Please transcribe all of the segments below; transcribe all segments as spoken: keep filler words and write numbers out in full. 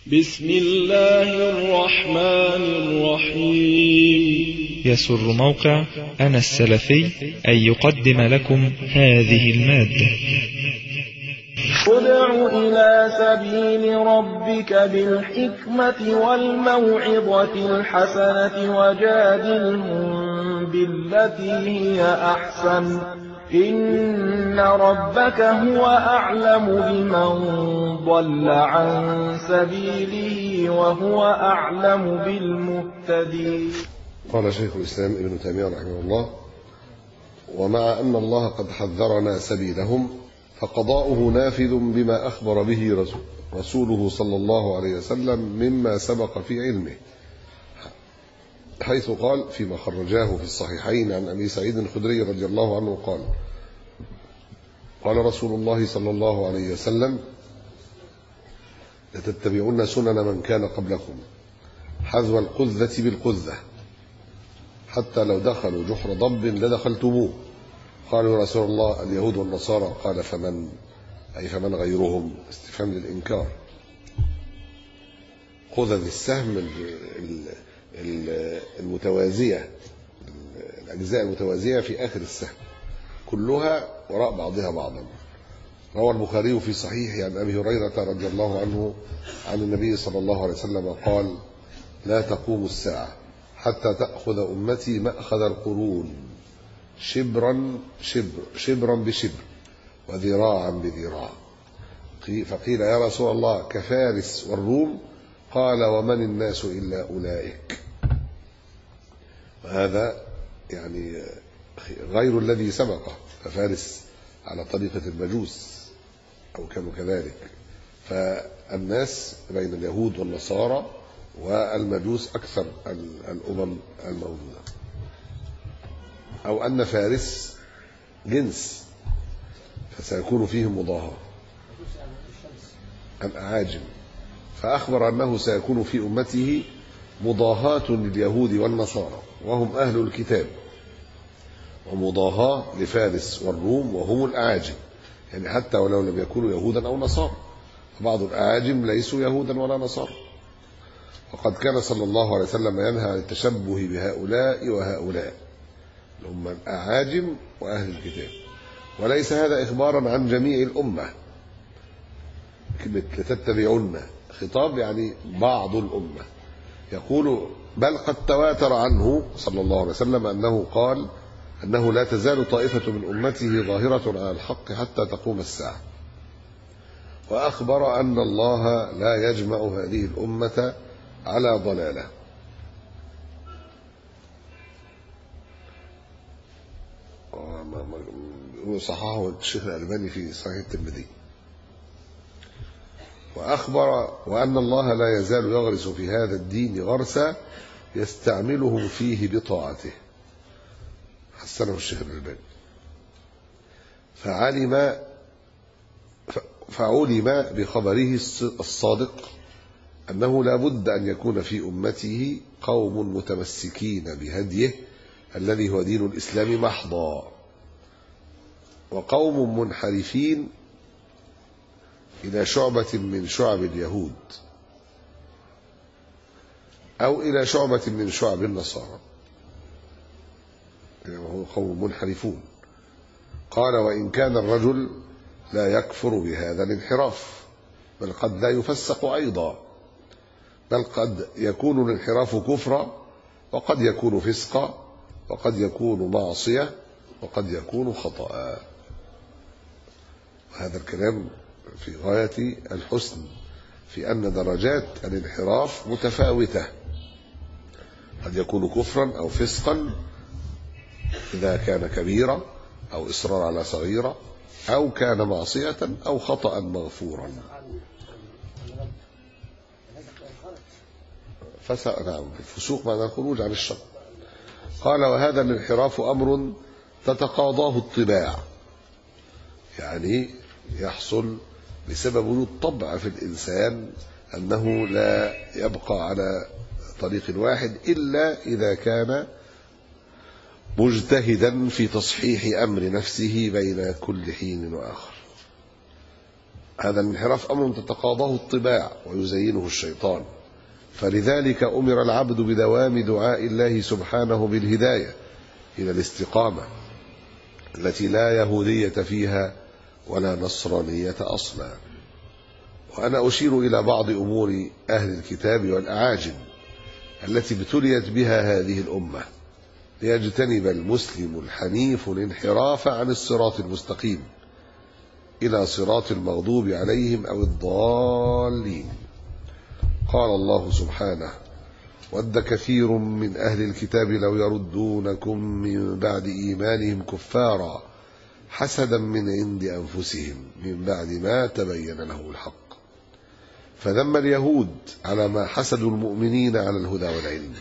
بسم الله الرحمن الرحيم. يسر موقع أنا السلفي أن يقدم لكم هذه المادة. ادع إلى سبيل ربك بالحكمة والموعظة الحسنة وجادلهم بالتي هي أحسن إن ربك هو أعلم بمن ضل عن سبيله وهو أعلم بالمهتدين. قال شيخ الإسلام ابن تيمية رحمه الله: ومع أن الله قد حذرنا سبيلهم فقضاؤه نافذ بما أخبر به رسوله صلى الله عليه وسلم مما سبق في علمه، حيث قال فيما خرجاه في الصحيحين عن أبي سعيد الخدري رضي الله عنه قال: قال رسول الله صلى الله عليه وسلم: لتتبعون سنن من كان قبلكم حذو القذة بالقذة حتى لو دخلوا جحر ضب لدخلتموه. قالوا يا رسول الله اليهود والنصارى، قال فمن أي فمن غيرهم؟ استفهام للإنكار. قذذ السهم المتوازية، الأجزاء المتوازية في آخر السهم كلها وراء بعضها بعضا. روى البخاري في صحيحه عن أبي هريرة رضي الله عنه عن النبي صلى الله عليه وسلم قال: لا تقوم الساعة حتى تأخذ أمتي مأخذ القرون، شبرا شبر شبرا بشبر وذراعا بذراع. فقيل يا رسول الله كفارس والروم؟ قال: ومن الناس إلا أولئك. وهذا يعني غير الذي سبقه، ففارس على طريقة المجوس أو كانوا كذلك، فالناس بين اليهود والنصارى والمجوس أكثر الأمم الموجودة. أو أن فارس جنس فسيكون فيهم مضاهاة الأعاجم، فأخبر أنه سيكون في أمته مضاهاة لليهود والنصارى وهم أهل الكتاب، ومضاهاة لفارس والروم وهم الأعاجم، يعني حتى ولو لم يكونوا يهودا أو نصارى، فبعض الأعاجم ليسوا يهودا ولا نصارى. وقد كان صلى الله عليه وسلم ينهى عن التشبه بهؤلاء وهؤلاء، هم الأعاجم وأهل الكتاب، وليس هذا إخبارا عن جميع الأمة. كلمة لتتبعون خطاب يعني بعض الأمة. يقول بل قد تواتر عنه صلى الله عليه وسلم أنه قال أنه لا تزال طائفة من أمته ظاهرة على الحق حتى تقوم الساعة، وأخبر أن الله لا يجمع هذه الأمة على ضلالة. صححه الشيخ الألباني في صحيح الترمذي. وأخبر وأن الله لا يزال يغرس في هذا الدين غرسا يستعملهم فيه بطاعته، حسنه الشيخ الألباني. فعلم فعلم بخبره الصادق أنه لا بد أن يكون في أمته قوم متمسكين بهديه الذي هو دين الإسلام محضا، وقوم منحرفين إلى شعبة من شعب اليهود أو إلى شعبة من شعب النصارى، يعني هو قوم منحرفون. قال: وإن كان الرجل لا يكفر بهذا الانحراف، بل قد لا يفسق أيضا، بل قد يكون الانحراف كفرا، وقد يكون فسقا، وقد يكون معصية، وقد يكون خطأ. وهذا الكلام في غاية الحسن في أن درجات الانحراف متفاوتة، قد يكون كفرا أو فسقا إذا كان كبيرا، أو إصرار على صغيرة، أو كان معصية أو خطأ مغفورا. نعم، الفسوق معنى الخروج عن الشر. قال: وهذا الانحراف أمر تتقاضاه الطباع، يعني يحصل بسبب وجود طبع في الإنسان أنه لا يبقى على طريق واحد إلا إذا كان مجتهدا في تصحيح أمر نفسه بين كل حين وآخر. هذا الانحراف أمر تتقاضاه الطباع ويزينه الشيطان، فلذلك أمر العبد بدوام دعاء الله سبحانه بالهداية إلى الاستقامة التي لا يهودية فيها ولا نصرانية أصلا. وأنا أشير إلى بعض أمور أهل الكتاب والأعاجم التي ابتليت بها هذه الأمة ليجتنب المسلم الحنيف الانحراف عن الصراط المستقيم إلى صراط المغضوب عليهم أو الضالين. قال الله سبحانه: ود كثير من أهل الكتاب لو يردونكم من بعد إيمانهم كفارا حسدا من عند أنفسهم من بعد ما تبين لهم الحق. فذم اليهود على ما حسدوا المؤمنين على الهدى والعلم.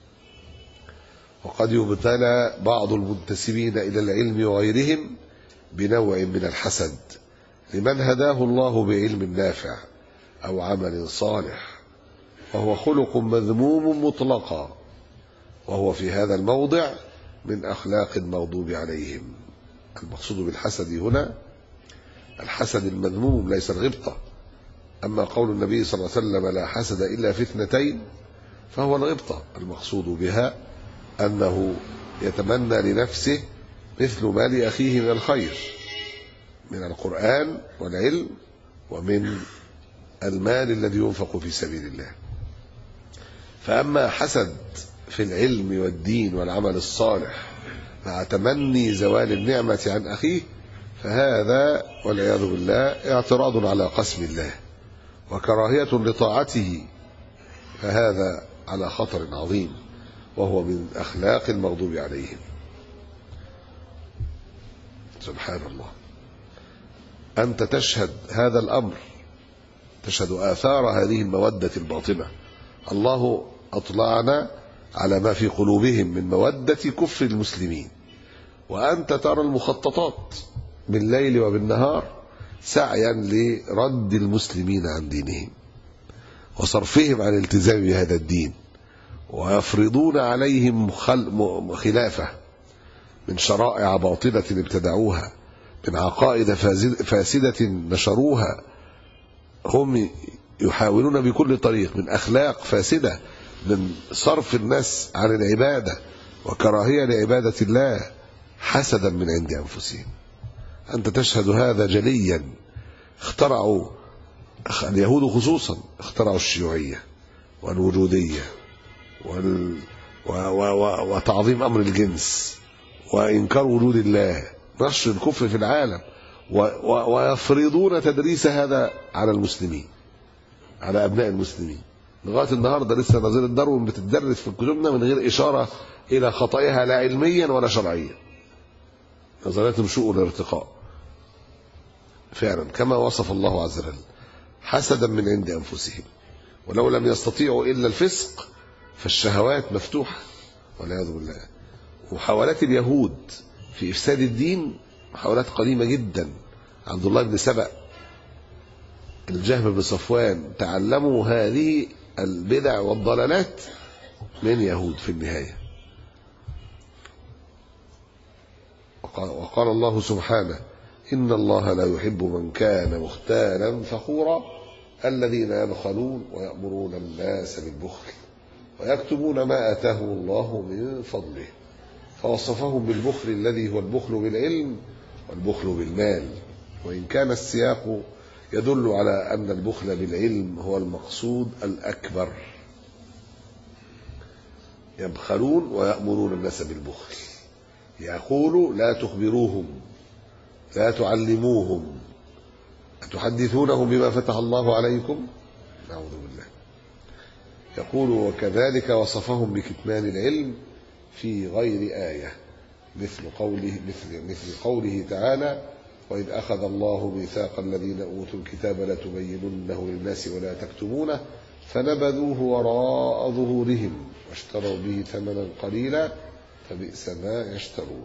وقد يبتلى بعض المنتسبين إلى العلم وغيرهم بنوع من الحسد لمن هداه الله بعلم نافع أو عمل صالح، وهو خلق مذموم مطلقا، وهو في هذا الموضع من أخلاق المغضوب عليهم. المقصود بالحسد هنا الحسد المذموم ليس الغبطة. أما قول النبي صلى الله عليه وسلم: لا حسد إلا في اثنتين، فهو الغبطة المقصود بها أنه يتمنى لنفسه مثل ما لأخيه من الخير من القرآن والعلم ومن المال الذي ينفق في سبيل الله. فأما حسد في العلم والدين والعمل الصالح مع تمني زوال النعمة عن أخيه، فهذا والعياذ بالله اعتراض على قسم الله وكراهية لطاعته، فهذا على خطر عظيم، وهو من أخلاق المغضوب عليهم. سبحان الله. أنت تشهد هذا الأمر، تشهد آثار هذه المودة الباطنة. الله أطلعنا على ما في قلوبهم من مودة كفر المسلمين، وأنت ترى المخططات بالليل وبالنهار سعيا لرد المسلمين عن دينهم وصرفهم عن الالتزام بهذا الدين، ويفرضون عليهم خلافه من شرائع باطلة ابتدعوها، من عقائد فاسدة نشروها. هم يحاولون بكل طريق من أخلاق فاسدة، من صرف الناس عن العبادة وكراهية لعبادة الله حسدا من عند أنفسهم. أنت تشهد هذا جليا. اخترعوا اليهود خصوصا اخترعوا الشيوعية والوجودية وال... و... و... و... وتعظيم أمر الجنس وإنكار وجود الله، نشر الكفر في العالم، و... و... ويفرضون تدريس هذا على المسلمين، على أبناء المسلمين. لغاية النهاردة لسه نظرية داروين بتدرس في كتبنا من غير إشارة إلى خطئها لا علميا ولا شرعيا. نظرية النشوء والارتقاء فعلا كما وصف الله عز وجل حسدا من عند أنفسهم، ولو لم يستطيعوا إلا الفسق فالشهوات مفتوحة والعياذ بالله. ومحاولات اليهود في إفساد الدين محاولات قديمة جدا. عبد الله بن سبأ، الجهم بن صفوان، تعلموا هذه البدع والضلالات من يهود في النهاية. وقال الله سبحانه: إن الله لا يحب من كان مختالا فخورا الذين يبخلون ويأمرون الناس بالبخل ويكتمون ما آتاهم الله من فضله. فوصفهم بالبخل الذي هو البخل بالعلم والبخل بالمال، وإن كان السياق يدل على أن البخل بالعلم هو المقصود الأكبر. يبخلون ويأمرون الناس بالبخل، يقول: لا تخبروهم، لا تعلموهم، أتحدثونهم بما فتح الله عليكم؟ نعوذ بالله. يقول: وكذلك وصفهم بكتمان العلم في غير آية، مثل قوله مثل مثل قوله تعالى: وإذ أخذ الله ميثاق الذين أوتوا الكتاب لتبيننه للناس ولا تكتمونه فنبذوه وراء ظهورهم واشتروا به ثمنا قليلا فبئس ما يشترون.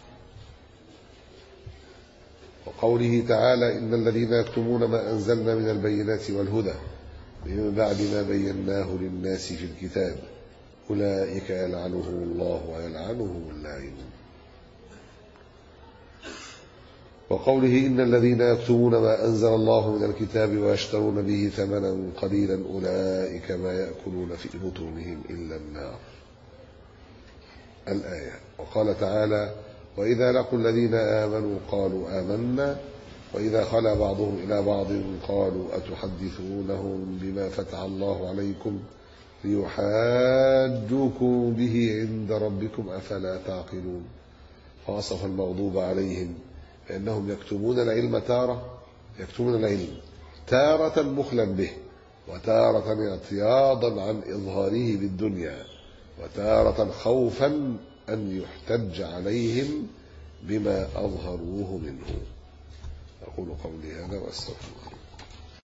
وقوله تعالى: إن الذين يكتمون ما أنزلنا من البينات والهدى من بعد ما بيناه للناس في الكتاب أولئك يلعنهم الله ويلعنهم اللاعنون. وقوله إن الذين يكتمون ما أنزل الله من الكتاب ويشترون به ثمنا قليلا أولئك ما يأكلون في بطونهم إلا النار. الآية. وقال تعالى وإذا لقوا الذين آمنوا قالوا آمنا وإذا خلا بعضهم إلى بعض قالوا أتحدثونهم بما فتح الله عليكم ليحاجوكم به عند ربكم أفلا تعقلون. فوصف المغضوب عليهم بأنهم يكتمون العلم تارة يكتمون العلم تارة بخلا به، وتارة اعتياضا عن إظهاره بالدنيا، وتارة خوفا أن يحتج عليهم بما أظهروه منه. أقول قولي هذا وأستغفر الله.